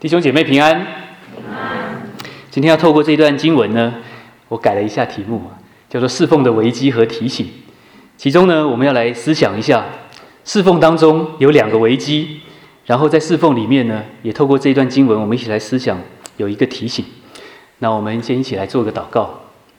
弟兄姐妹平安。今天要透过这段经文呢，我改了一下题目，叫做侍奉的危机和提醒。其中呢，我们要来思想一下侍奉当中有两个危机，然后在侍奉里面呢，也透过这一段经文，我们一起来思想有一个提醒。那我们先一起来做个祷告。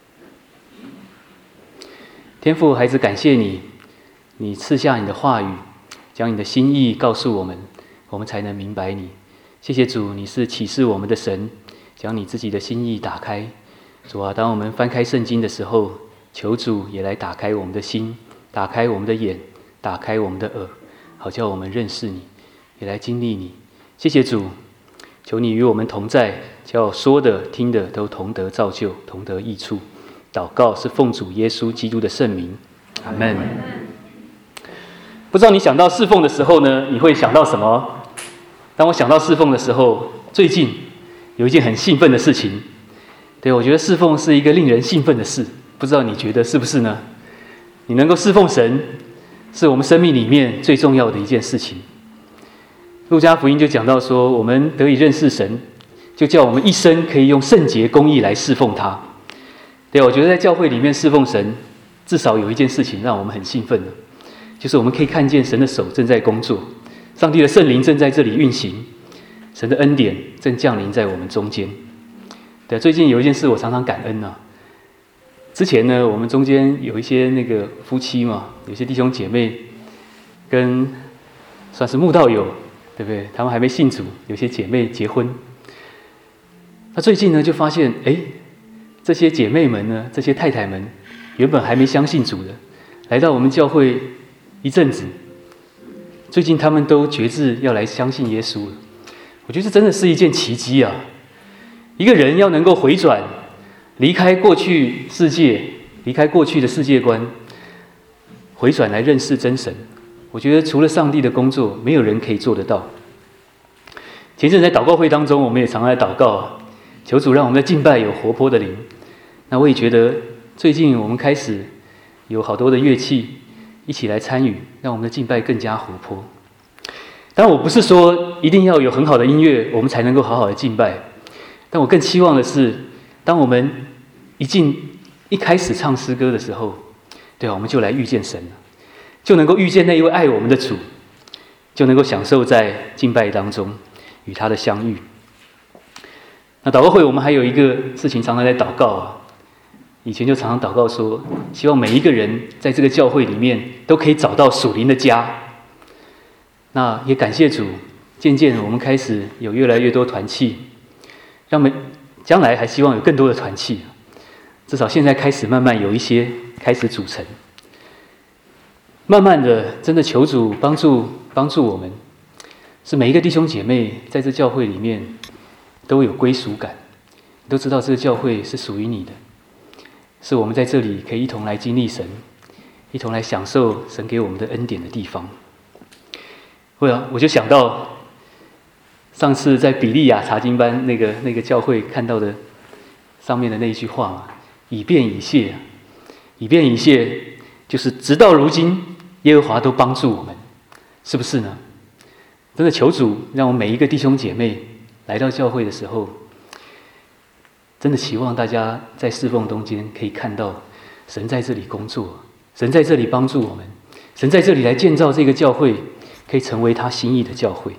天父，孩子感谢你，你赐下你的话语，将你的心意告诉我们，我们才能明白你。谢谢主，你是启示我们的神，将你自己的心意打开。主啊，当我们翻开圣经的时候，求主也来打开我们的心，打开我们的眼，打开我们的耳，好叫我们认识你，也来经历你。谢谢主，求你与我们同在，叫说的听的都同得造就，同得益处。祷告是奉主耶稣基督的圣名，阿们。不知道你想到侍奉的时候呢，你会想到什么？当我想到侍奉的时候，最近有一件很兴奋的事情。对，我觉得侍奉是一个令人兴奋的事，不知道你觉得是不是呢？你能够侍奉神，是我们生命里面最重要的一件事情。路加福音就讲到说，我们得以认识神，就叫我们一生可以用圣洁公义来侍奉他。对，我觉得在教会里面侍奉神，至少有一件事情让我们很兴奋的，就是我们可以看见神的手正在工作，上帝的圣灵正在这里运行，神的恩典正降临在我们中间。对，最近有一件事我常常感恩啊。之前呢，我们中间有一些那个夫妻嘛，有些弟兄姐妹跟算是慕道友，对不对？他们还没信主，有些姐妹结婚。那最近呢，就发现，这些姐妹们呢，这些太太们，原本还没相信主的，来到我们教会一阵子，最近他们都决志要来相信耶稣了。我觉得这真的是一件奇迹啊！一个人要能够回转，离开过去世界，离开过去的世界观，回转来认识真神，我觉得除了上帝的工作，没有人可以做得到。前阵在祷告会当中，我们也常来祷告啊，求主让我们的敬拜有活泼的灵。那我也觉得最近我们开始有好多的乐器一起来参与，让我们的敬拜更加活泼。当然我不是说一定要有很好的音乐我们才能够好好的敬拜，但我更期望的是，当我们一开始唱诗歌的时候，对，我们就来遇见神了，就能够遇见那一位爱我们的主，就能够享受在敬拜当中与他的相遇。那祷告会我们还有一个事情常常在祷告啊，以前就常常祷告说，希望每一个人在这个教会里面都可以找到属灵的家。那也感谢主，渐渐我们开始有越来越多团契，让我们将来还希望有更多的团契，至少现在开始慢慢有一些开始组成，慢慢的真的求主帮助我们，是每一个弟兄姐妹在这教会里面都有归属感，都知道这个教会是属于你的，是我们在这里可以一同来经历神，一同来享受神给我们的恩典的地方。我就想到上次在比利亚查经班那个教会看到的上面的那一句话嘛，以便以谢，以便以谢，就是直到如今耶和华都帮助我们，是不是呢？真的求主让我们每一个弟兄姐妹来到教会的时候，真的期望大家在侍奉中间可以看到神在这里工作，神在这里帮助我们，神在这里来建造这个教会，可以成为他心意的教会。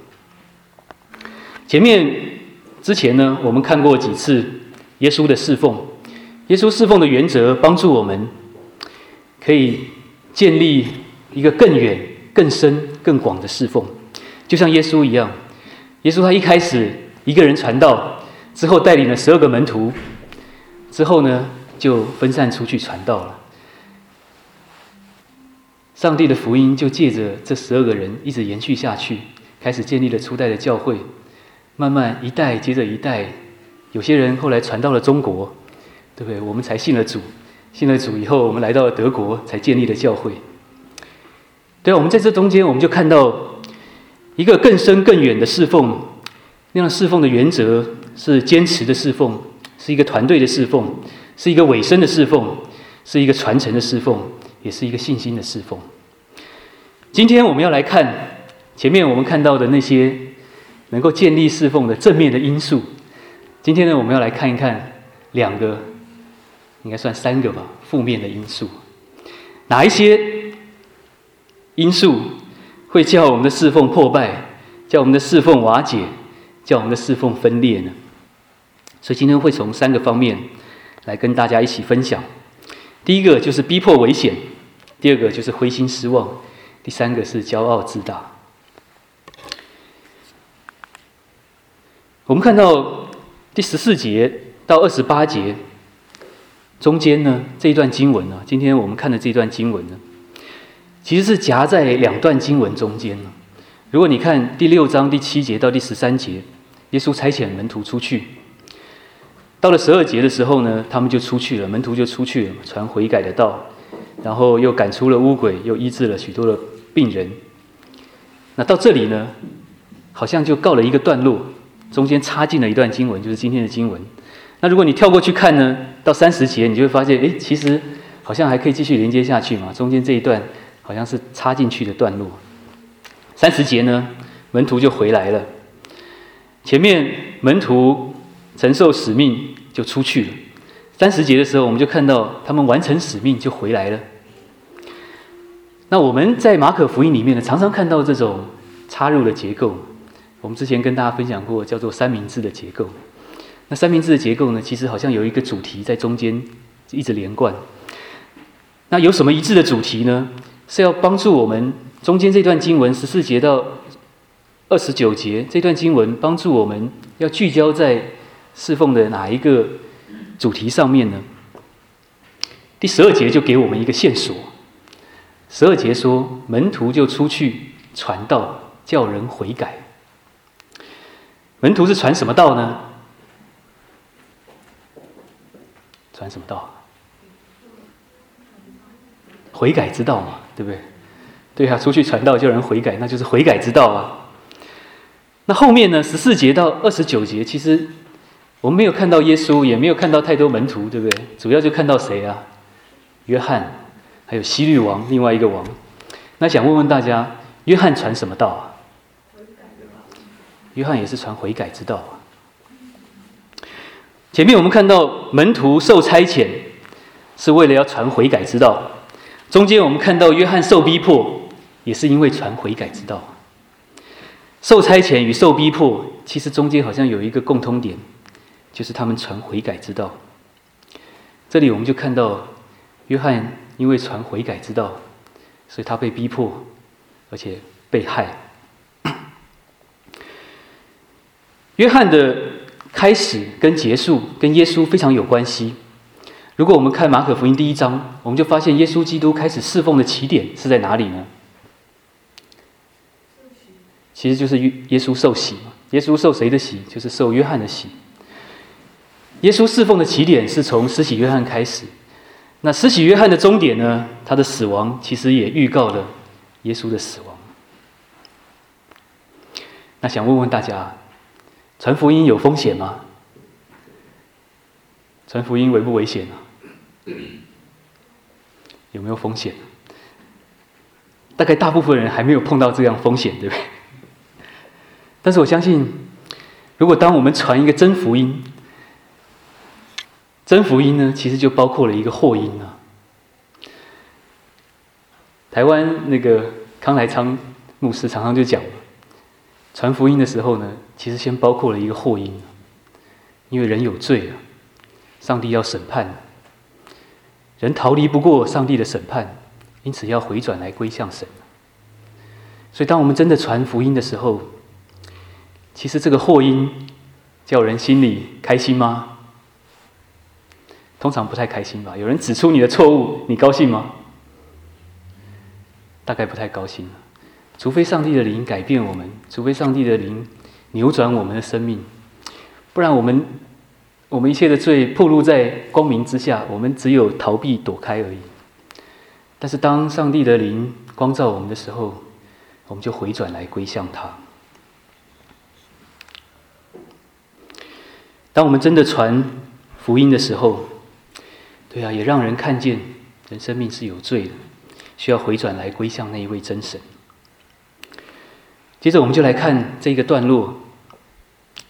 之前呢，我们看过几次耶稣的侍奉，耶稣侍奉的原则帮助我们可以建立一个更远、更深、更广的侍奉，就像耶稣一样。耶稣他一开始一个人传道，之后带领了12个门徒，之后呢就分散出去传道了。上帝的福音就借着这12个人一直延续下去，开始建立了初代的教会，慢慢一代接着一代，有些人后来传到了中国，对不对？我们才信了主，信了主以后，我们来到了德国，才建立了教会。对，我们在这中间，我们就看到一个更深更远的侍奉。那样侍奉的原则是坚持的侍奉，是一个团队的侍奉，是一个委身的侍奉，是一个传承的侍奉，也是一个信心的侍奉。今天我们要来看前面我们看到的那些能够建立侍奉的正面的因素。今天呢，我们要来看一看2个，应该算3个吧，负面的因素。哪一些因素会叫我们的侍奉破败，叫我们的侍奉瓦解，叫我们的侍奉分裂呢？所以今天会从3个方面来跟大家一起分享。第一个就是逼迫危险，第2个就是灰心失望，第3个是骄傲自大。我们看到第14节到28节中间呢，这一段经文呢，今天我们看的这段经文呢，其实是夹在2段经文中间呢。如果你看第6章第7节到第13节，耶稣差遣门徒出去，到了12节的时候呢，他们就出去了，门徒就出去了，传悔改的道，然后又赶出了污鬼，又医治了许多的病人。那到这里呢，好像就告了一个段落，中间插进了一段经文，就是今天的经文。那如果你跳过去看呢，到30节，你就会发现，其实好像还可以继续连接下去嘛。中间这一段好像是插进去的段落。30节呢，门徒就回来了。前面门徒承受使命就出去了。30节的时候，我们就看到他们完成使命就回来了。那我们在马可福音里面呢，常常看到这种插入的结构。我们之前跟大家分享过，叫做三明治的结构。那三明治的结构呢，其实好像有一个主题在中间一直连贯。那有什么一致的主题呢？是要帮助我们中间这段经文14节到29节这段经文，帮助我们要聚焦在侍奉的哪一个主题上面呢？第12节就给我们一个线索。12节说，门徒就出去传道，叫人悔改。门徒是传什么道呢？传什么道？悔改之道嘛，对不对？对啊，出去传道叫人悔改，那就是悔改之道啊。那后面呢，14节到29节，其实我们没有看到耶稣，也没有看到太多门徒，对不对？主要就看到谁啊？约翰，还有希律王，另外一个王。那想问问大家，约翰传什么道啊？约翰也是传悔改之道啊。前面我们看到门徒受差遣，是为了要传悔改之道。中间我们看到约翰受逼迫，也是因为传悔改之道。受差遣与受逼迫，其实中间好像有一个共通点，就是他们传悔改之道。这里我们就看到约翰因为传悔改之道，所以他被逼迫，而且被害。约翰的开始跟结束跟耶稣非常有关系。如果我们看马可福音第1章，我们就发现耶稣基督开始侍奉的起点是在哪里呢？其实就是耶稣受洗嘛。耶稣受谁的洗？就是受约翰的洗。耶稣侍奉的起点是从施洗约翰开始。那施洗约翰的终点呢？他的死亡其实也预告了耶稣的死亡。那想问问大家，传福音有风险吗？传福音危不危险啊？有没有风险？大概大部分人还没有碰到这样风险，对不对？但是我相信，如果当我们传一个真福音，真福音呢，其实就包括了一个祸因啊。台湾那个康来昌牧师常常就讲，传福音的时候呢，其实先包括了一个祸因，因为人有罪啊，上帝要审判，人逃离不过上帝的审判，因此要回转来归向神。所以当我们真的传福音的时候，其实这个祸因叫人心里开心吗？通常不太开心吧。有人指出你的错误，你高兴吗？大概不太高兴。除非上帝的灵改变我们，除非上帝的灵扭转我们的生命，不然我们一切的罪暴露在光明之下，我们只有逃避躲开而已。但是当上帝的灵光照我们的时候，我们就回转来归向他。当我们真的传福音的时候，对啊，也让人看见人生命是有罪的，需要回转来归向那一位真神。接着我们就来看这个段落，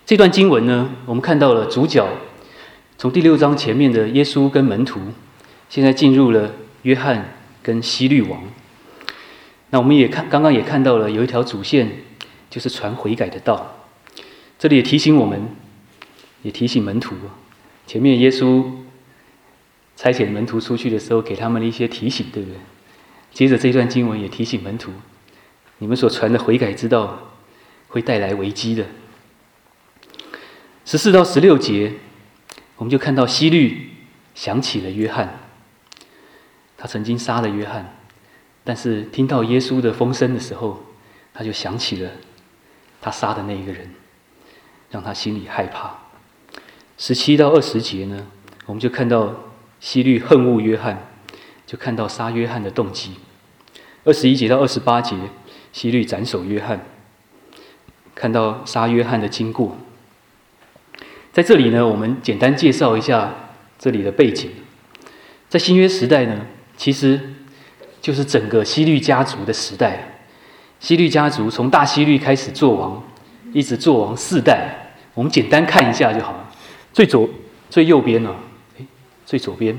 这段经文呢，我们看到了主角从第6章前面的耶稣跟门徒，现在进入了约翰跟希律王。那我们刚刚也看到了有一条主线，就是传悔改的道。这里也提醒我们，也提醒门徒，前面耶稣差遣门徒出去的时候，给他们了一些提醒，对不对？接着这段经文也提醒门徒，你们所传的悔改之道会带来危机的。14到16节，我们就看到希律想起了约翰，他曾经杀了约翰，但是听到耶稣的风声的时候，他就想起了他杀的那一个人，让他心里害怕。17到20节呢，我们就看到希律恨恶约翰，就看到杀约翰的动机。21节到28节，希律斩首约翰，看到杀约翰的经过。在这里呢，我们简单介绍一下这里的背景。在新约时代呢，其实就是整个希律家族的时代。希律家族从大希律开始做王，一直做王4代。我们简单看一下就好了。最右边呢，最左边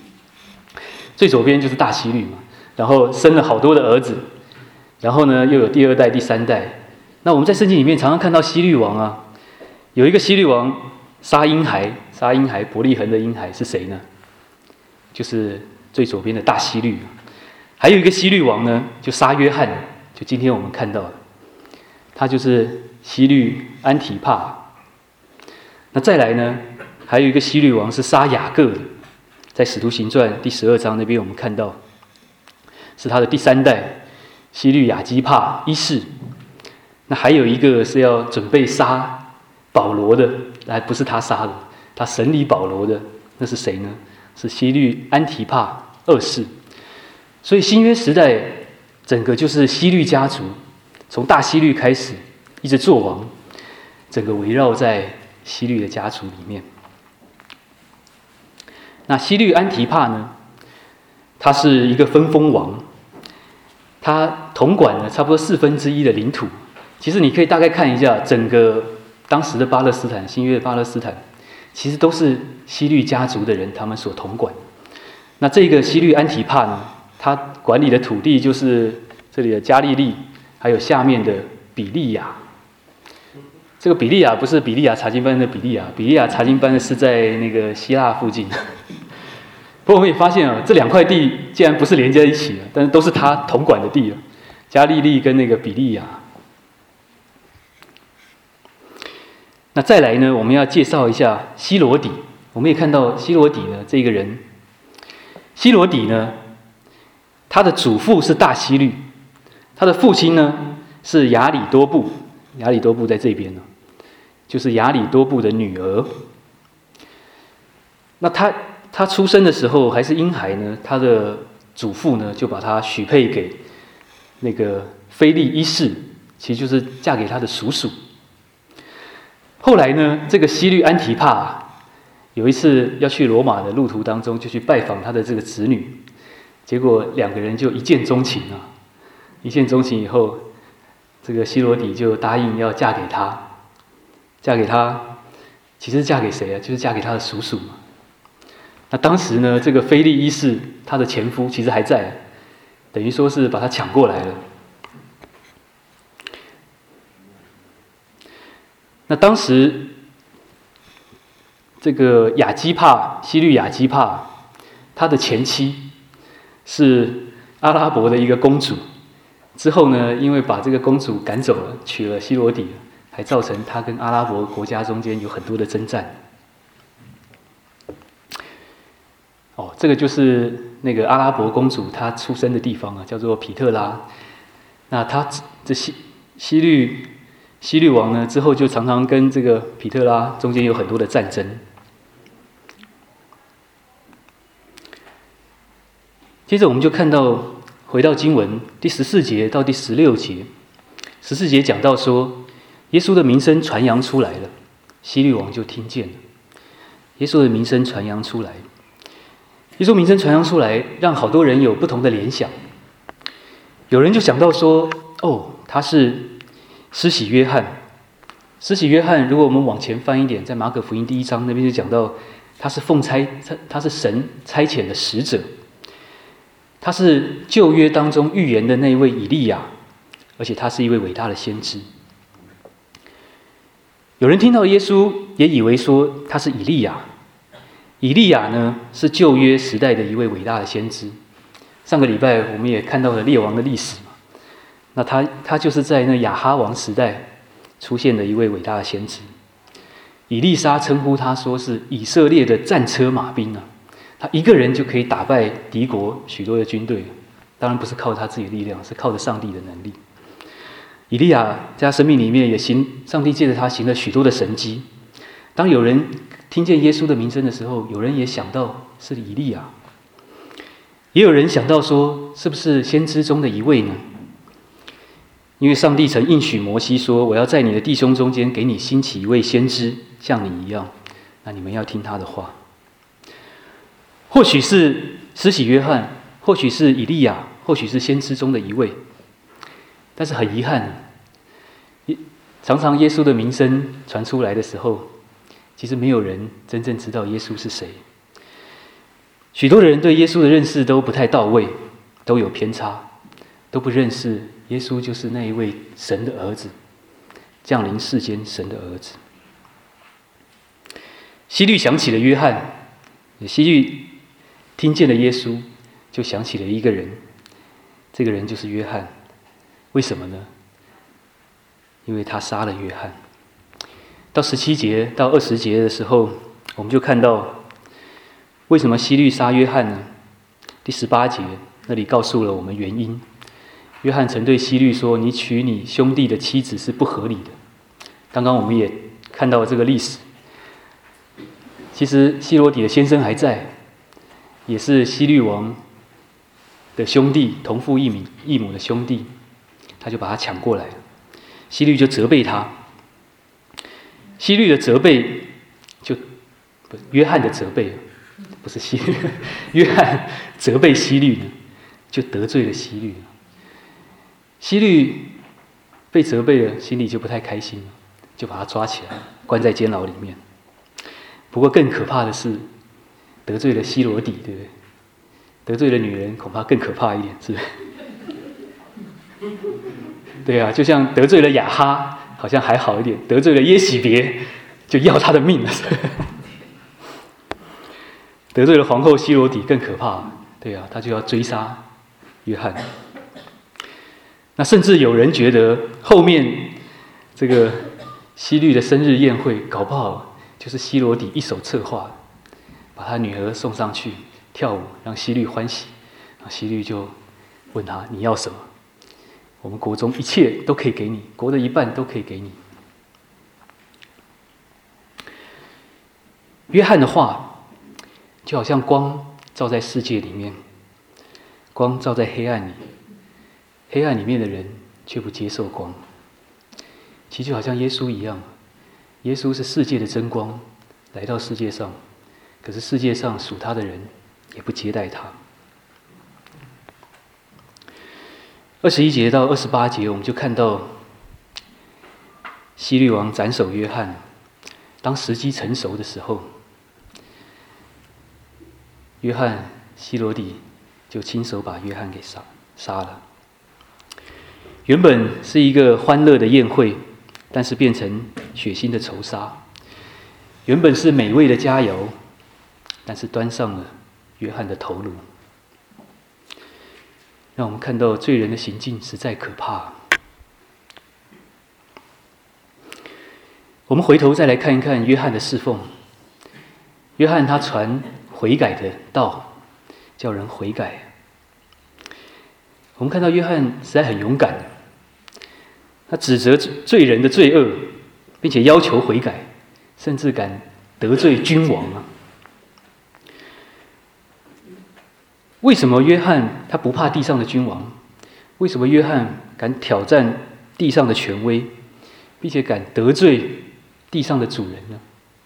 就是大希律嘛，然后生了好多的儿子，然后呢又有第2代、第3代。那我们在圣经里面常常看到希律王啊，有一个希律王杀婴孩伯利恒的婴孩是谁呢？就是最左边的大希律。还有一个希律王呢，就杀约翰，就今天我们看到的，他就是希律安提帕。那再来呢，还有一个希律王是杀雅各的，在使徒行传第12章那边我们看到，是他的第3代希律亚基帕一世。那还有一个是要准备杀保罗的，不是他杀的，他审理保罗的，那是谁呢？是希律安提帕2世。所以新约时代整个就是希律家族，从大希律开始一直做王，整个围绕在希律的家族里面。那希律安提帕呢，他是一个分封王，他统管了差不多1/4的领土。其实你可以大概看一下整个当时的巴勒斯坦，新约的巴勒斯坦，其实都是希律家族的人他们所统管。那这个希律安提帕呢，他管理的土地就是这里的加利利，还有下面的比利亚。这个比利亚不是比利亚查经班的比利亚，比利亚查经班的是在那个希腊附近。不过我们也发现啊，这2块地竟然不是连在一起的，但是都是他统管的地了，加利利跟那个比利亚。那再来呢，我们要介绍一下希罗底。我们也看到希罗底呢，这个人，希罗底呢，他的祖父是大希律，他的父亲呢是亚里多布，亚里多布在这边呢，就是亚里多布的女儿。那他出生的时候还是婴孩呢，他的祖父呢就把他许配给那个腓力一世，其实就是嫁给他的叔叔。后来呢，这个希律安提帕有一次要去罗马的路途当中，就去拜访他的这个子女，结果2个人就一见钟情啊！一见钟情以后，这个希罗底就答应要嫁给他，其实嫁给谁啊？就是嫁给他的叔叔嘛。那当时呢，这个腓力一世他的前夫其实还在，等于说是把他抢过来了。那当时这个希律亚基帕，他的前妻是阿拉伯的一个公主，之后呢，因为把这个公主赶走了，娶了希罗底，还造成他跟阿拉伯国家中间有很多的征战。这个就是那个阿拉伯公主她出生的地方啊，叫做皮特拉。那她这希律王呢，之后就常常跟这个皮特拉中间有很多的战争。接着我们就看到，回到经文第14节到第16节，14节讲到说，耶稣的名声传扬出来了，希律王就听见了。耶稣的名声传扬出来，耶稣名声传扬出来，让好多人有不同的联想。有人就想到说，他是施洗约翰， 施洗约翰，如果我们往前翻一点，在马可福音第1章那边就讲到，他是他是神差遣的使者，他是旧约当中预言的那一位以利亚，而且他是一位伟大的先知。有人听到耶稣，也以为说他是以利亚。以利亚呢，是旧约时代的一位伟大的先知。上个礼拜我们也看到了列王的历史嘛，那他就是在那亚哈王时代出现的一位伟大的先知。以利沙称呼他说是以色列的战车马兵啊，他一个人就可以打败敌国许多的军队，当然不是靠他自己的力量，是靠着上帝的能力。以利亚在他生命里面也上帝借着他行了许多的神迹。当有人听见耶稣的名声的时候，有人也想到是以利亚，也有人想到说是不是先知中的一位呢？因为上帝曾应许摩西说，我要在你的弟兄中间给你兴起一位先知，像你一样，那你们要听他的话。或许是施洗约翰，或许是以利亚，或许是先知中的一位。但是很遗憾，常常耶稣的名声传出来的时候，其实没有人真正知道耶稣是谁。许多的人对耶稣的认识都不太到位，都有偏差，都不认识耶稣就是那一位神的儿子，降临世间神的儿子。希律想起了约翰，希律听见了耶稣，就想起了一个人，这个人就是约翰。为什么呢？因为他杀了约翰。到17节到20节的时候，我们就看到为什么希律杀约翰呢？第18节那里告诉了我们原因。约翰曾对希律说：“你娶你兄弟的妻子是不合理的。”刚刚我们也看到了这个历史。其实希罗底的先生还在，也是希律王的兄弟，同父异母的兄弟。他就把他抢过来了，希律就责备他。希律的责备约翰的责备，不是希律，约翰责备希律呢，就得罪了希律。希律被责备了，心里就不太开心，就把他抓起来，关在监牢里面。不过更可怕的是，得罪了希罗底，对不对？得罪了女人，恐怕更可怕一点，是不是？对啊，就像得罪了亚哈，好像还好一点；得罪了耶洗别，就要他的命了。得罪了皇后希罗底更可怕，对啊，他就要追杀约翰。那甚至有人觉得后面这个希律的生日宴会，搞不好就是希罗底一手策划，把他女儿送上去跳舞，让希律欢喜。希律就问他：“你要什么？我们国中一切都可以给你，国的一半都可以给你。”约翰的话就好像光照在世界里面，光照在黑暗里，黑暗里面的人却不接受光。其实就好像耶稣一样，耶稣是世界的真光，来到世界上，可是世界上属他的人也不接待他。21节到28节，我们就看到希律王斩首约翰。当时机成熟的时候，约翰希罗底就亲手把约翰给杀了。原本是一个欢乐的宴会，但是变成血腥的仇杀。原本是美味的佳肴，但是端上了约翰的头颅。让我们看到罪人的行径实在可怕。我们回头再来看一看约翰的侍奉。约翰他传悔改的道，叫人悔改。我们看到约翰实在很勇敢，他指责罪人的罪恶，并且要求悔改，甚至敢得罪君王啊！为什么约翰他不怕地上的君王？为什么约翰敢挑战地上的权威，并且敢得罪地上的主人呢？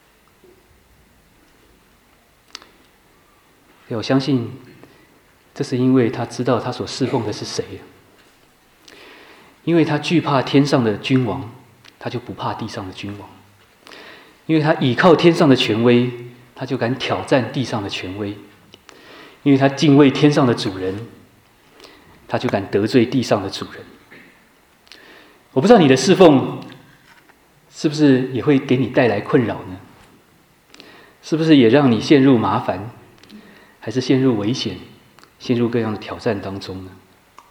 我相信，这是因为他知道他所侍奉的是谁，因为他惧怕天上的君王， 他就不怕地上的君王，因为他倚靠天上的权威，他就敢挑战地上的权威；因为他敬畏天上的主人，他就敢得罪地上的主人。我不知道你的侍奉是不是也会给你带来困扰呢？是不是也让你陷入麻烦，还是陷入危险，陷入各样的挑战当中呢？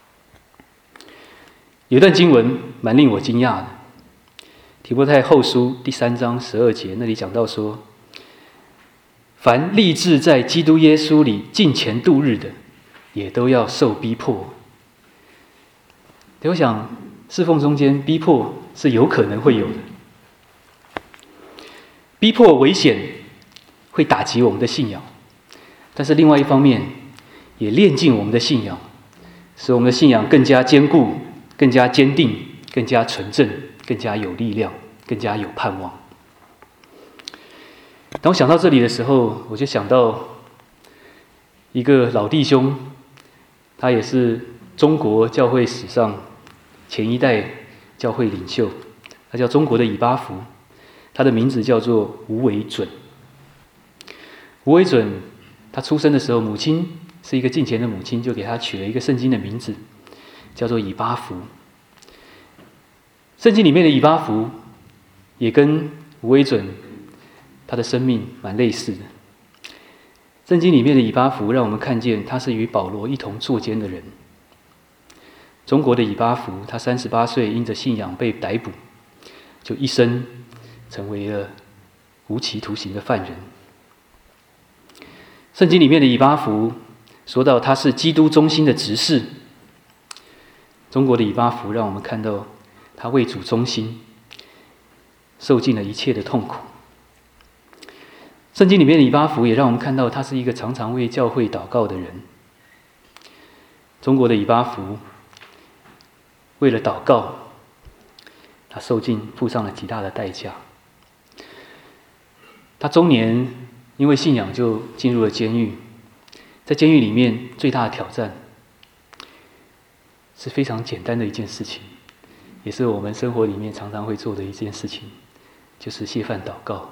有一段经文蛮令我惊讶的，提摩太后书第3章12节，那里讲到说，凡立志在基督耶稣里敬虔度日的，也都要受逼迫。我想侍奉中间逼迫是有可能会有的，逼迫危险，会打击我们的信仰，但是另外一方面也炼净我们的信仰，使我们的信仰更加坚固，更加坚定，更加纯正，更加有力量，更加有盼望。当我想到这里的时候，我就想到一个老弟兄，他也是中国教会史上前一代教会领袖，他叫中国的以巴弗，他的名字叫做吴为准。吴为准他出生的时候，母亲是一个敬虔的母亲，就给他取了一个圣经的名字，叫做以巴弗。圣经里面的以巴弗也跟吴为准他的生命蛮类似的。圣经里面的以巴弗让我们看见他是与保罗一同作监的人。中国的以巴弗，他38岁因着信仰被逮捕，就一生成为了无期徒刑的犯人。圣经里面的以巴弗说到他是基督中心的执事，中国的以巴弗让我们看到他为主忠心，受尽了一切的痛苦。圣经里面的以巴弗也让我们看到他是一个常常为教会祷告的人。中国的以巴弗为了祷告，他付上了极大的代价。他中年因为信仰就进入了监狱，在监狱里面最大的挑战是非常简单的一件事情，也是我们生活里面常常会做的一件事情，就是谢饭祷告。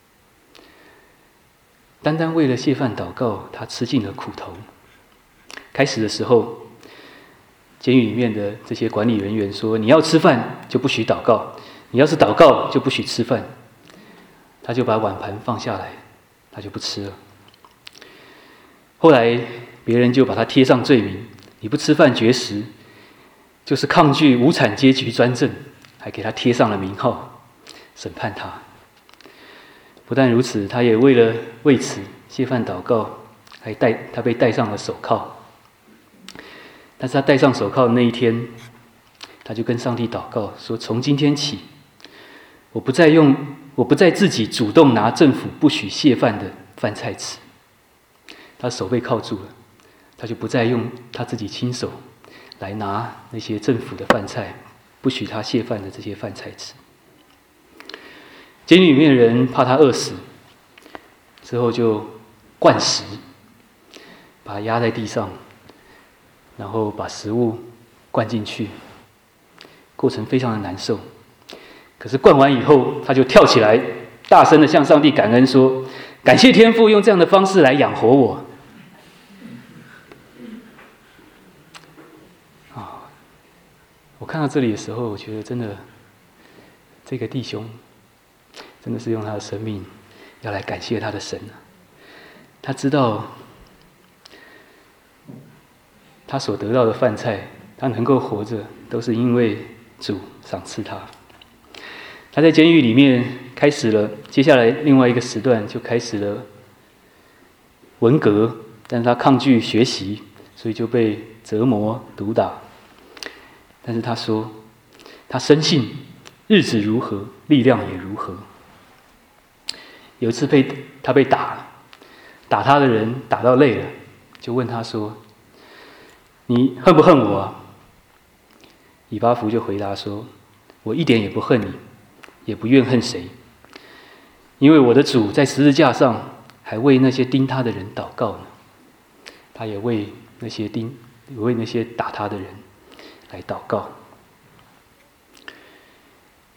单单为了谢饭祷告，他吃尽了苦头。开始的时候，监狱里面的这些管理人员说，你要吃饭就不许祷告，你要是祷告就不许吃饭。他就把碗盘放下来，他就不吃了。后来别人就把他贴上罪名，你不吃饭绝食，就是抗拒无产阶级专政，还给他贴上了名号，审判他。不但如此，他也为此谢饭祷告，他被戴上了手铐。但是他戴上手铐的那一天，他就跟上帝祷告说，从今天起，我不再自己主动拿政府不许谢饭的饭菜吃。他手被铐住了，他就不再用他自己亲手来拿那些政府的饭菜，不许他谢饭的这些饭菜吃。监狱里面的人怕他饿死，之后就灌食，把他压在地上，然后把食物灌进去，过程非常的难受。可是灌完以后，他就跳起来，大声的向上帝感恩说，感谢天父用这样的方式来养活我。我看到这里的时候，我觉得真的这个弟兄真的是用他的生命要来感谢他的神。他知道他所得到的饭菜，他能够活着，都是因为主赏赐他。他在监狱里面开始了，接下来另外一个时段就开始了文革，但是他抗拒学习，所以就被折磨毒打。但是他说，他深信日子如何，力量也如何。有一次他被打了，打他的人打到累了，就问他说，你恨不恨我啊？以巴弗就回答说，我一点也不恨你，也不怨恨谁，因为我的主在十字架上还为那些钉他的人祷告呢。他也为那些打他的人来祷告。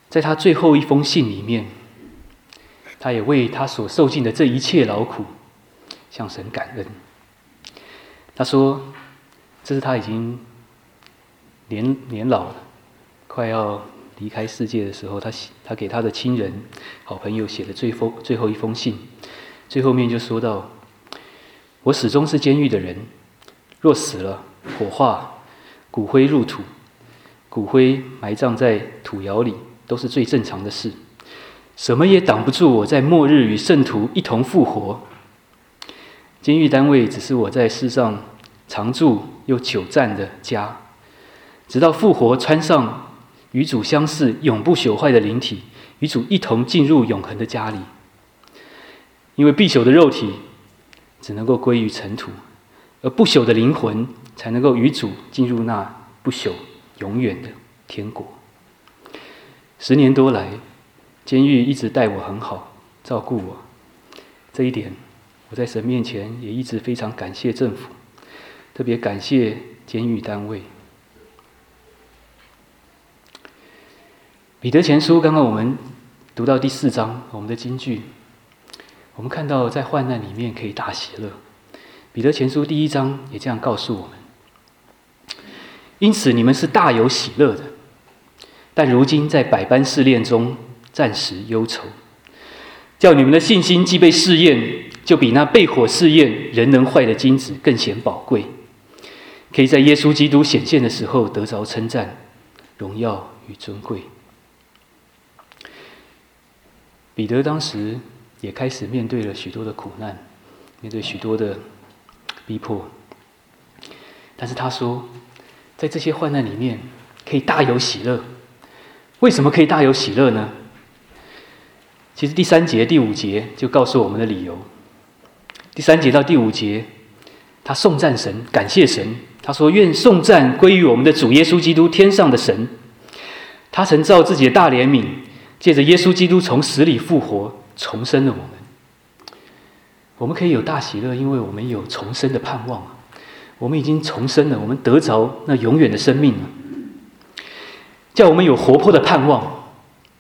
在他最后一封信里面，他也为他所受尽的这一切劳苦向神感恩。他说，这是他已经年老了，快要离开世界的时候，他给他的亲人、好朋友写的最后一封信，最后面就说到：我始终是监狱的人，若死了，火化，骨灰入土，骨灰埋葬在土窑里，都是最正常的事。什么也挡不住我在末日与圣徒一同复活。监狱单位只是我在世上常住又久暂的家，直到复活穿上与主相似、永不朽坏的灵体，与主一同进入永恒的家里。因为必朽的肉体只能够归于尘土，而不朽的灵魂才能够与主进入那不朽永远的天国。10年多来，监狱一直待我很好，照顾我。这一点，我在神面前也一直非常感谢政府，特别感谢监狱单位。彼得前书刚刚我们读到第4章，我们的金句，我们看到在患难里面可以大喜乐。彼得前书第1章也这样告诉我们：因此你们是大有喜乐的，但如今在百般试炼中暂时忧愁，叫你们的信心既被试验，就比那被火试验仍能坏的金子更显宝贵，可以在耶稣基督显现的时候得着称赞、荣耀与尊贵。彼得当时也开始面对了许多的苦难，面对许多的逼迫，但是他说，在这些患难里面可以大有喜乐。为什么可以大有喜乐呢？其实第3节、第5节就告诉我们的理由。第3节到第5节，他颂赞神，感谢神。他说：愿颂赞归于我们的主耶稣基督，天上的神。他曾照自己的大怜悯，借着耶稣基督从死里复活，重生了我们。我们可以有大喜乐，因为我们有重生的盼望。我们已经重生了，我们得着那永远的生命了。叫我们有活泼的盼望。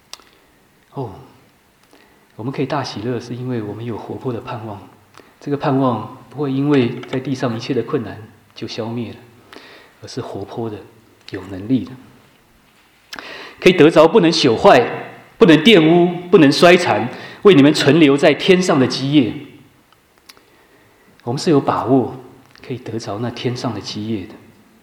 我们可以大喜乐，是因为我们有活泼的盼望。这个盼望不会因为在地上一切的困难就消灭了，而是活泼的、有能力的，可以得着不能朽坏、不能玷污、不能衰残，为你们存留在天上的基业。我们是有把握可以得着那天上的基业的。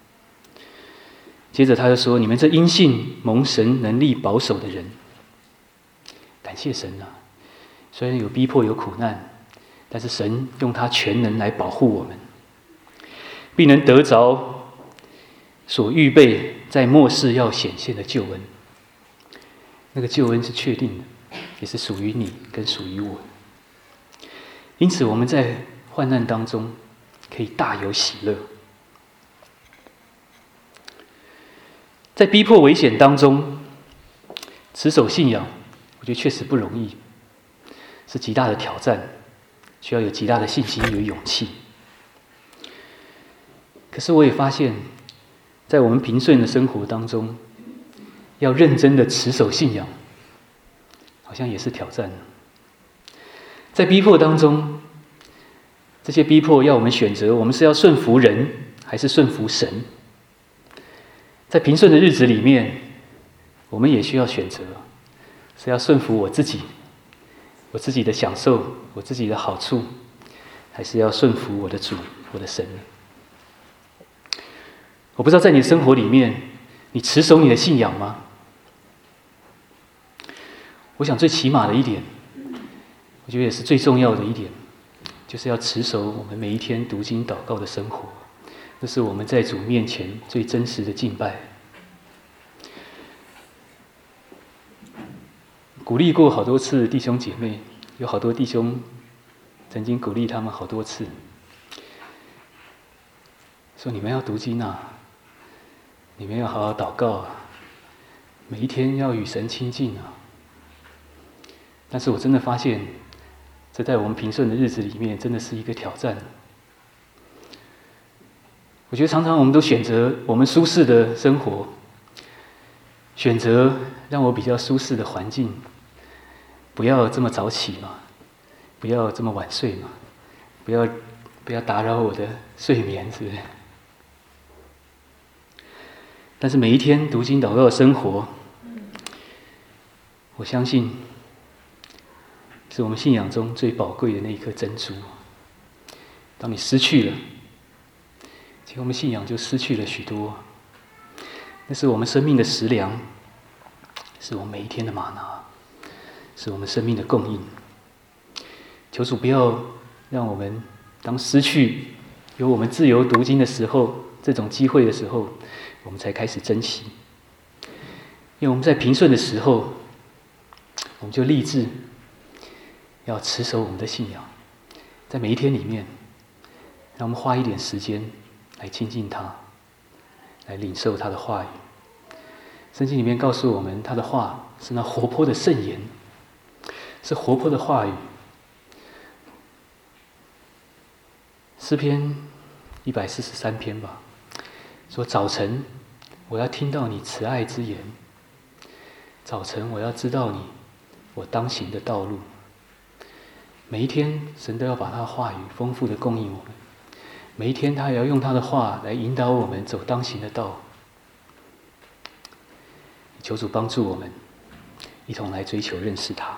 接着他就说：你们这因信蒙神能力保守的人，感谢神啊！虽然有逼迫有苦难，但是神用他全能来保护我们，并能得着所预备在末世要显现的救恩。那个救恩是确定的，也是属于你跟属于我的。因此我们在患难当中可以大有喜乐。在逼迫危险当中持守信仰，我觉得确实不容易，是极大的挑战，需要有极大的信心与勇气。可是我也发现，在我们平顺的生活当中，要认真的持守信仰，好像也是挑战。在逼迫当中，这些逼迫要我们选择，我们是要顺服人，还是顺服神？在平顺的日子里面，我们也需要选择，是要顺服我自己的享受，我自己的好处，还是要顺服我的主，我的神呢？我不知道在你的生活里面，你持守你的信仰吗？我想最起码的一点，我觉得也是最重要的一点，就是要持守我们每一天读经祷告的生活。这是我们在主面前最真实的敬拜。鼓励过好多次弟兄姐妹，有好多弟兄曾经鼓励他们好多次，说你们要读经啊，你们要好好祷告啊，每一天要与神亲近啊。但是我真的发现，这在我们平顺的日子里面，真的是一个挑战。我觉得常常我们都选择我们舒适的生活， 选择让我比较舒适的环境，不要这么早起嘛，不要这么晚睡嘛，不要打扰我的睡眠，是不是？但是每一天读经祷告的生活，我相信是我们信仰中最宝贵的那一颗珍珠。当你失去了，其实我们信仰就失去了许多。那是我们生命的食粮，是我们每一天的玛拿，是我们生命的供应。求主不要让我们当失去有我们自由读经的时候，这种机会的时候，我们才开始珍惜。因为我们在平顺的时候，我们就立志要持守我们的信仰，在每一天里面，让我们花一点时间来亲近他，来领受他的话语。圣经里面告诉我们，他的话是那活泼的圣言，是活泼的话语。诗篇143篇吧，说早晨我要听到你慈爱之言，早晨我要知道你我当行的道路。每一天神都要把他的话语丰富的供应我们，每一天他也要用他的话来引导我们走当行的道。求主帮助我们一同来追求认识他。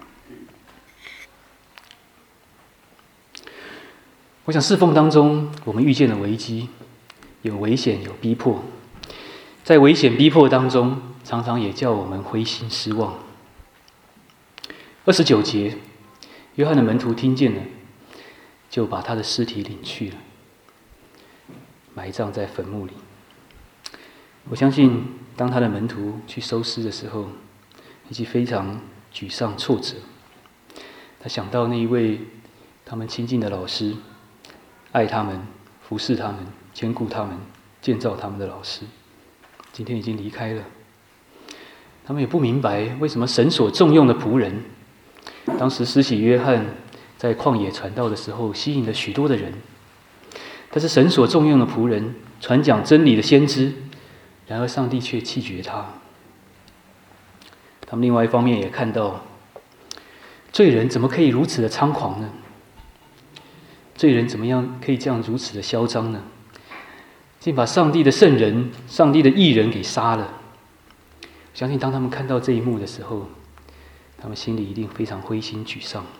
我想侍奉当中我们遇见了危机，有危险，有逼迫，在危险逼迫当中常常也叫我们灰心失望。29节，约翰的门徒听见了，就把他的尸体领去了，埋葬在坟墓里。我相信当他的门徒去收尸的时候，以及非常沮丧挫折，他想到那一位他们亲近的老师，爱他们、服侍他们、兼顾他们、建造他们的老师，今天已经离开了。他们也不明白为什么神所重用的仆人，当时施洗约翰在旷野传道的时候吸引了许多的人，但是神所重用的仆人，传讲真理的先知，然而上帝却弃绝他。他们另外一方面也看到，罪人怎么可以如此的猖狂呢？罪人怎么样可以这样如此的嚣张呢？竟把上帝的圣人、上帝的义人给杀了。相信当他们看到这一幕的时候，他们心里一定非常灰心沮丧。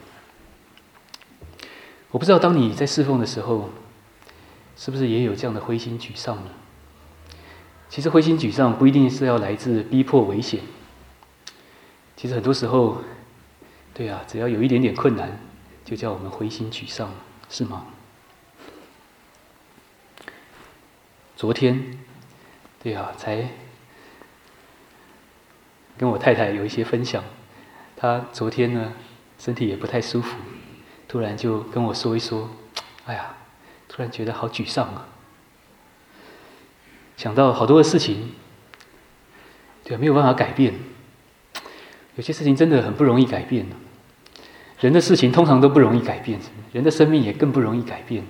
我不知道当你在侍奉的时候，是不是也有这样的灰心沮丧呢？其实灰心沮丧不一定是要来自逼迫危险，其实很多时候，对啊，只要有一点点困难，就叫我们灰心沮丧，是吗？昨天，对啊，才跟我太太有一些分享，她昨天呢身体也不太舒服，突然就跟我说一说，哎呀，突然觉得好沮丧啊，想到好多的事情，对啊，没有办法改变，有些事情真的很不容易改变。人的事情通常都不容易改变，人的生命也更不容易改变。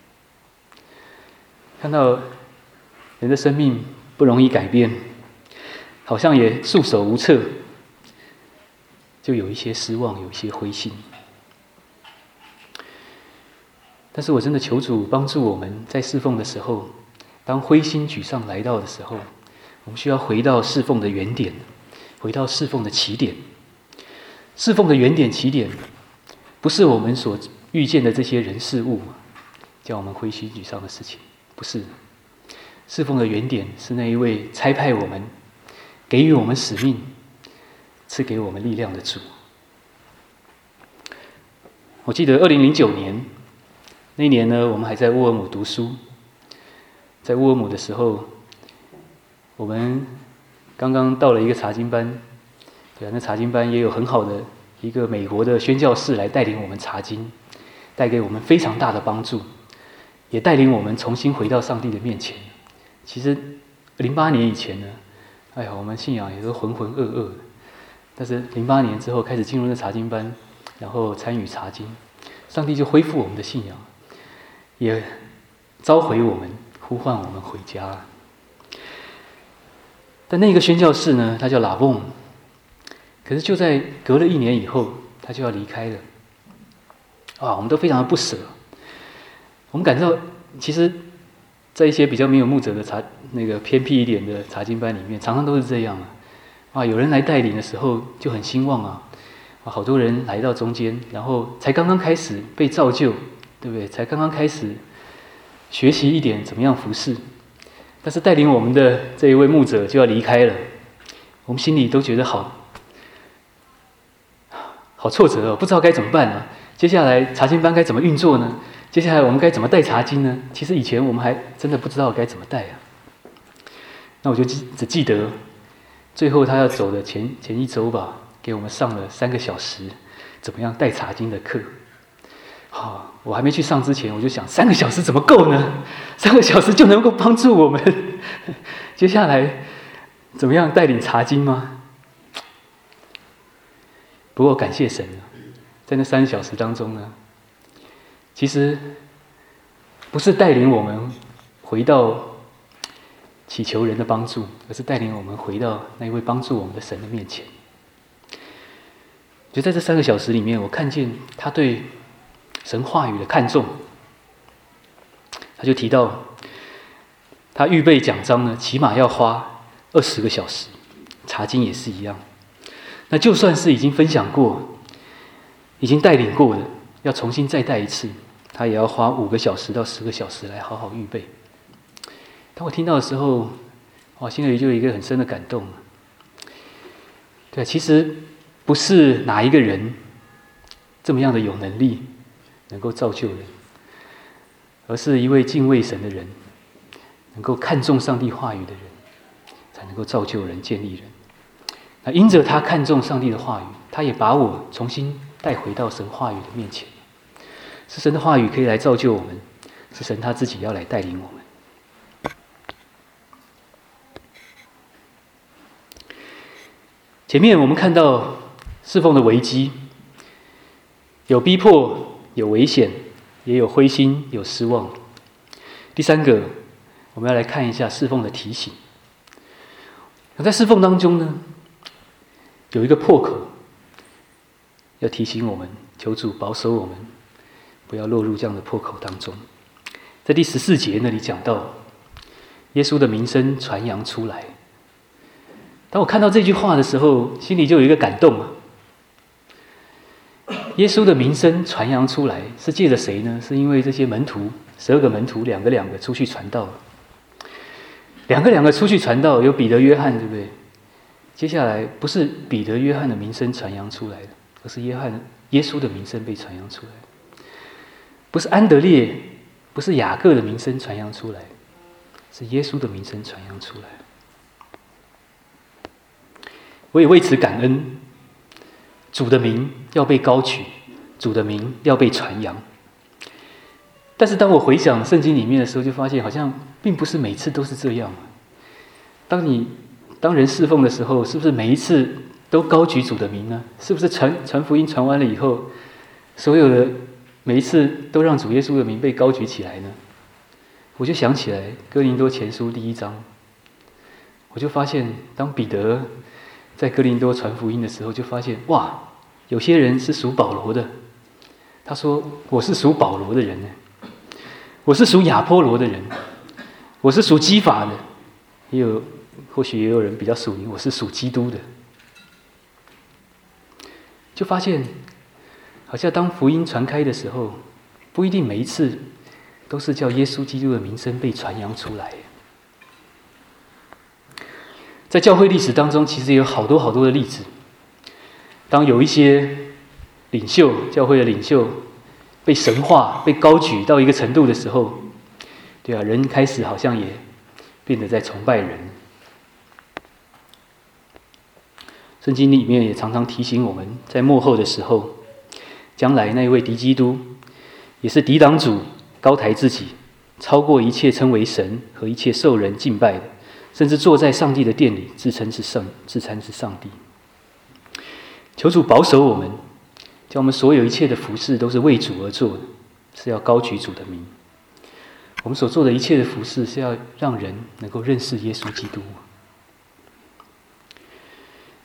看到人的生命不容易改变，好像也束手无策，就有一些失望，有一些灰心。但是我真的求主帮助我们在侍奉的时候，当灰心沮丧来到的时候，我们需要回到侍奉的原点，回到侍奉的起点。侍奉的原点起点，不是我们所遇见的这些人事物叫我们灰心沮丧的事情，不是。侍奉的原点是那一位差派我们、给予我们使命、赐给我们力量的主。我记得2009年那一年呢，我们还在乌尔姆读书。在乌尔姆的时候，我们刚刚到了一个查经班，对啊，那查经班也有很好的一个美国的宣教士来带领我们查经，带给我们非常大的帮助，也带领我们重新回到上帝的面前。其实08年以前呢，哎呀，我们信仰也都浑浑噩噩的，但是08年之后开始进入那查经班，然后参与查经，上帝就恢复我们的信仰，也召回我们，呼唤我们回家。 但那个宣教士呢，他叫拉翁，可是就在隔了1年以后，他就要离开了。我们都非常的不舍。我们感到，其实，在一些比较没有牧者的那个偏僻一点的查经班里面，常常都是这样有人来带领的时候就很兴旺好多人来到中间，然后才刚刚开始被造就，对不对？才刚刚开始学习一点怎么样服侍，但是带领我们的这一位牧者就要离开了，我们心里都觉得好挫折不知道该怎么办接下来查经班该怎么运作呢？接下来我们该怎么带查经呢？其实以前我们还真的不知道该怎么带那我就只记得，最后他要走的前1周吧，给我们上了3个小时，怎么样带查经的课。我还没去上之前，我就想3个小时怎么够呢？3个小时就能够帮助我们接下来怎么样带领查经吗？不过感谢神在那3小时当中呢，其实不是带领我们回到祈求人的帮助，而是带领我们回到那一位帮助我们的神的面前。就在这3个小时里面，我看见他对神话语的看重。他就提到，他预备讲章呢，起码要花20个小时，查经也是一样。那就算是已经分享过、已经带领过的，要重新再带一次，他也要花5个小时到10个小时来好好预备。当我听到的时候，心里就有一个很深的感动。对，其实不是哪一个人这么样的有能力能够造就人，而是一位敬畏神的人，能够看重上帝话语的人，才能够造就人、建立人。那因着他看重上帝的话语，他也把我重新带回到神话语的面前。是神的话语可以来造就我们，是神他自己要来带领我们。前面我们看到侍奉的危机，有逼迫，有危险，也有灰心，有失望。第3个，我们要来看一下侍奉的提醒。在侍奉当中呢，有一个破口，要提醒我们，求主保守我们，不要落入这样的破口当中。在第14节那里讲到，耶稣的名声传扬出来。当我看到这句话的时候，心里就有一个感动耶稣的名声传扬出来，是借着谁呢？是因为这些门徒，12个门徒，2个出去传道，2个出去传道，有彼得、约翰，对不对？接下来不是彼得、约翰的名声传扬出来的，而是耶稣的名声被传扬出来。不是安德烈，不是雅各的名声传扬出来，是耶稣的名声传扬出来。我也为此感恩，主的名要被高举，主的名要被传扬。但是当我回想圣经里面的时候，就发现好像并不是每次都是这样。当人侍奉的时候，是不是每一次都高举主的名呢？是不是传福音传完了以后，所有的每一次都让主耶稣的名被高举起来呢？我就想起来哥林多前书第1章，我就发现当彼得在哥林多传福音的时候，就发现有些人是属保罗的。他说：“我是属保罗的人呢，我是属亚波罗的人，我是属基法的，或许也有人比较属灵，我是属基督的。”就发现，好像当福音传开的时候，不一定每一次都是叫耶稣基督的名声被传扬出来。在教会历史当中，其实也有好多的例子。当有一些领袖，教会的领袖被神化、被高举到一个程度的时候，人开始好像也变得在崇拜人。圣经里面也常常提醒我们，在末后的时候，将来那一位敌基督，也是敌挡主，高抬自己，超过一切称为神和一切受人敬拜的。甚至坐在上帝的殿里，自称是上帝。求主保守我们，叫我们所有一切的服事都是为主而做的，是要高举主的名。我们所做的一切的服事，是要让人能够认识耶稣基督。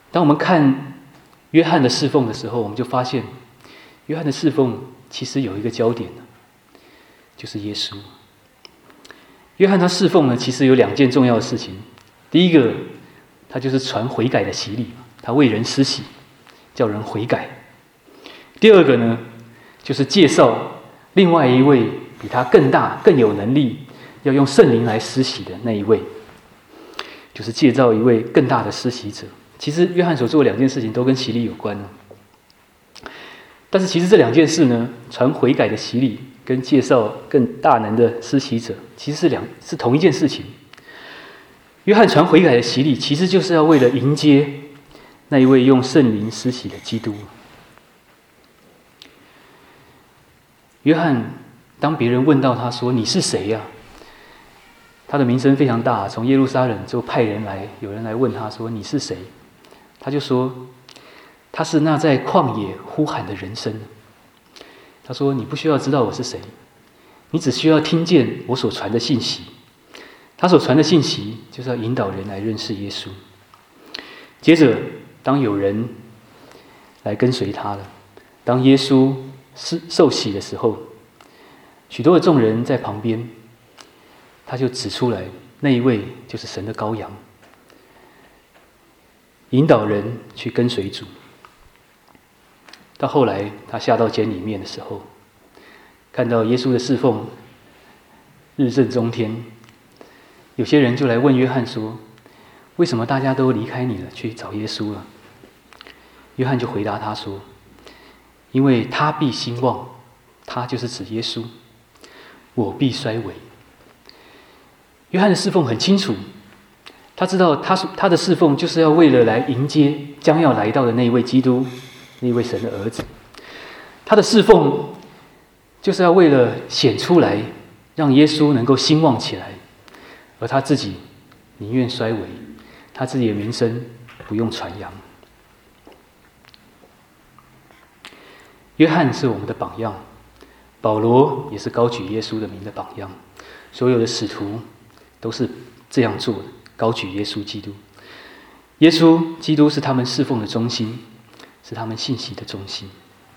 当我们看约翰的侍奉的时候，我们就发现，约翰的侍奉其实有一个焦点，就是耶稣。约翰他侍奉呢，其实有2件重要的事情。第一个，他就是传悔改的洗礼，他为人施洗，叫人悔改。第二个呢，就是介绍另外一位比他更大、更有能力，要用圣灵来施洗的那一位，就是介绍一位更大的施洗者。其实约翰所做的2件事情都跟洗礼有关，但是其实这2件事呢，传悔改的洗礼跟介绍更大能的施洗者，其实是同一件事情。约翰传悔改的洗礼，其实就是要为了迎接那一位用圣灵施洗的基督。约翰当别人问到他说：“你是谁呀？”他的名声非常大，从耶路撒冷就派人来，有人来问他说：“你是谁？”他就说：“他是那在旷野呼喊的人声。”他说：“你不需要知道我是谁，你只需要听见我所传的信息。”他所传的信息就是要引导人来认识耶稣。接着，当有人来跟随他了，当耶稣受洗的时候，许多的众人在旁边，他就指出来，那一位就是神的羔羊，引导人去跟随主。到后来，他下到监里面的时候，看到耶稣的侍奉日正中天，有些人就来问约翰说：“为什么大家都离开你了，去找耶稣了？”约翰就回答他说：“因为他必兴旺，他就是指耶稣，我必衰微。”约翰的侍奉很清楚，他知道他的侍奉就是要为了来迎接将要来到的那一位基督，那一位神的儿子。他的侍奉就是要为了显出来，让耶稣能够兴旺起来，而他自己宁愿衰微，他自己的名声不用传扬。约翰是我们的榜样，保罗也是高举耶稣的名的榜样，所有的使徒都是这样做的，高举耶稣基督。耶稣基督是他们侍奉的中心，是他们信息的中心。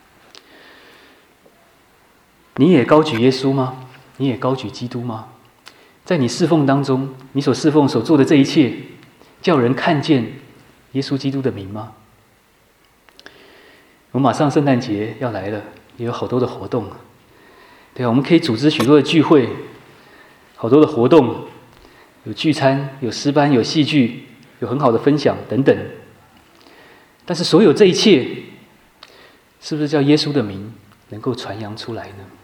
你也高举耶稣吗？你也高举基督吗？在你侍奉当中，你所侍奉所做的这一切，叫人看见耶稣基督的名吗？我们马上圣诞节要来了，也有好多的活动，对啊，我们可以组织许多的聚会，好多的活动，有聚餐，有诗班，有戏剧，有很好的分享等等。但是所有这一切，是不是叫耶稣的名能够传扬出来呢？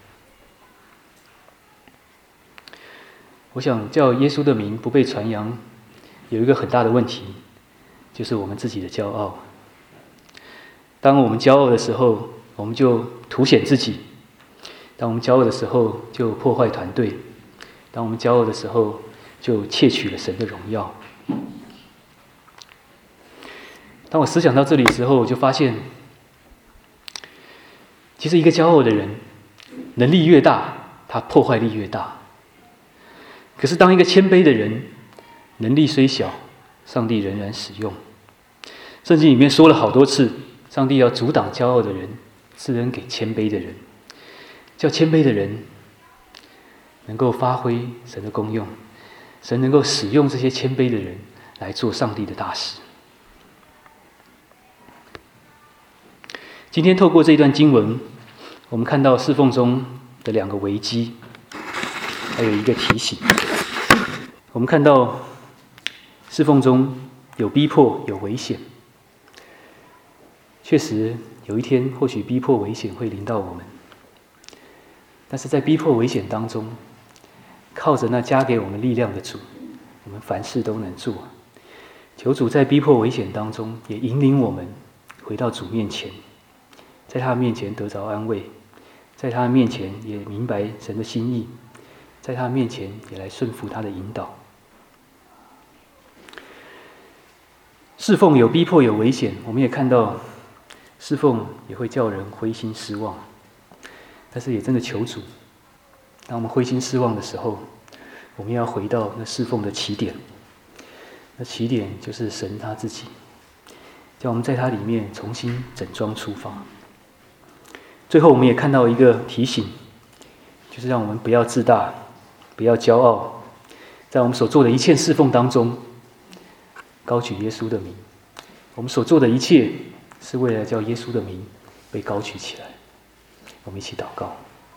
我想叫耶稣的名不被传扬，有一个很大的问题，就是我们自己的骄傲。当我们骄傲的时候，我们就凸显自己；当我们骄傲的时候，就破坏团队；当我们骄傲的时候，就窃取了神的荣耀。当我思想到这里的时候，我就发现，其实一个骄傲的人，能力越大，他破坏力越大。可是当一个谦卑的人，能力虽小，上帝仍然使用。圣经里面说了好多次，上帝要阻挡骄傲的人，赐恩给谦卑的人，叫谦卑的人能够发挥神的功用，神能够使用这些谦卑的人来做上帝的大事。今天透过这一段经文，我们看到侍奉中的2个危机，还有一个提醒。我们看到侍奉中有逼迫，有危险。确实有一天或许逼迫危险会临到我们，但是在逼迫危险当中，靠着那加给我们力量的主，我们凡事都能做。求主在逼迫危险当中也引领我们回到主面前，在他面前得着安慰，在他面前也明白神的心意，在他面前也来顺服他的引导。侍奉有逼迫有危险，我们也看到侍奉也会叫人灰心失望，但是也真的求主，当我们灰心失望的时候，我们要回到那侍奉的起点，那起点就是神他自己。 叫我们在它里面重新整装出发。最后，我们也看到一个提醒，就是让我们不要自大，不要骄傲，在我们所做的一切侍奉当中，高举耶稣的名。我们所做的一切，是为了叫耶稣的名被高举起来。我们一起祷告。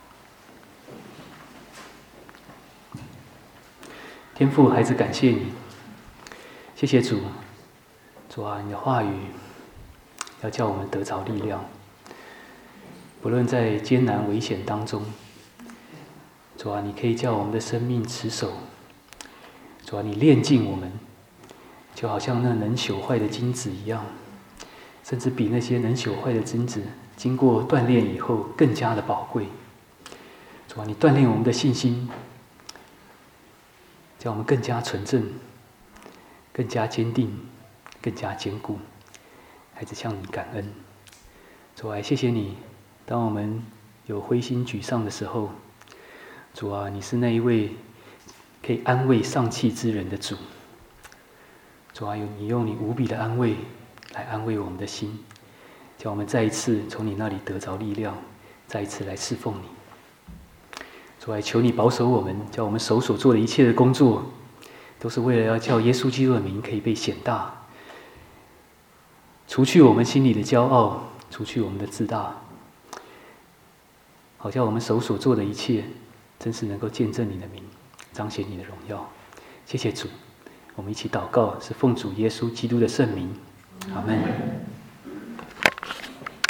天父，孩子感谢你，谢谢主，主啊，你的话语要叫我们得着力量，不论在艰难危险当中，主啊，你可以叫我们的生命持守，主啊，你炼净我们，就好像那能朽坏的金子一样，甚至比那些能朽坏的金子经过锻炼以后更加的宝贵。主啊，你锻炼我们的信心，叫我们更加纯正，更加坚定，更加坚固。孩子向你感恩。主啊，谢谢你，当我们有灰心沮丧的时候，主啊，你是那一位可以安慰丧气之人的主。主啊，你用你无比的安慰来安慰我们的心，叫我们再一次从你那里得着力量，再一次来侍奉你。主啊，求你保守我们，叫我们手所做的一切的工作，都是为了要叫耶稣基督的名可以被显大，除去我们心里的骄傲，除去我们的自大，好叫我们手所做的一切，真是能够见证你的名，彰显你的荣耀。谢谢主，我们一起祷告，是奉主耶稣基督的圣名，阿们。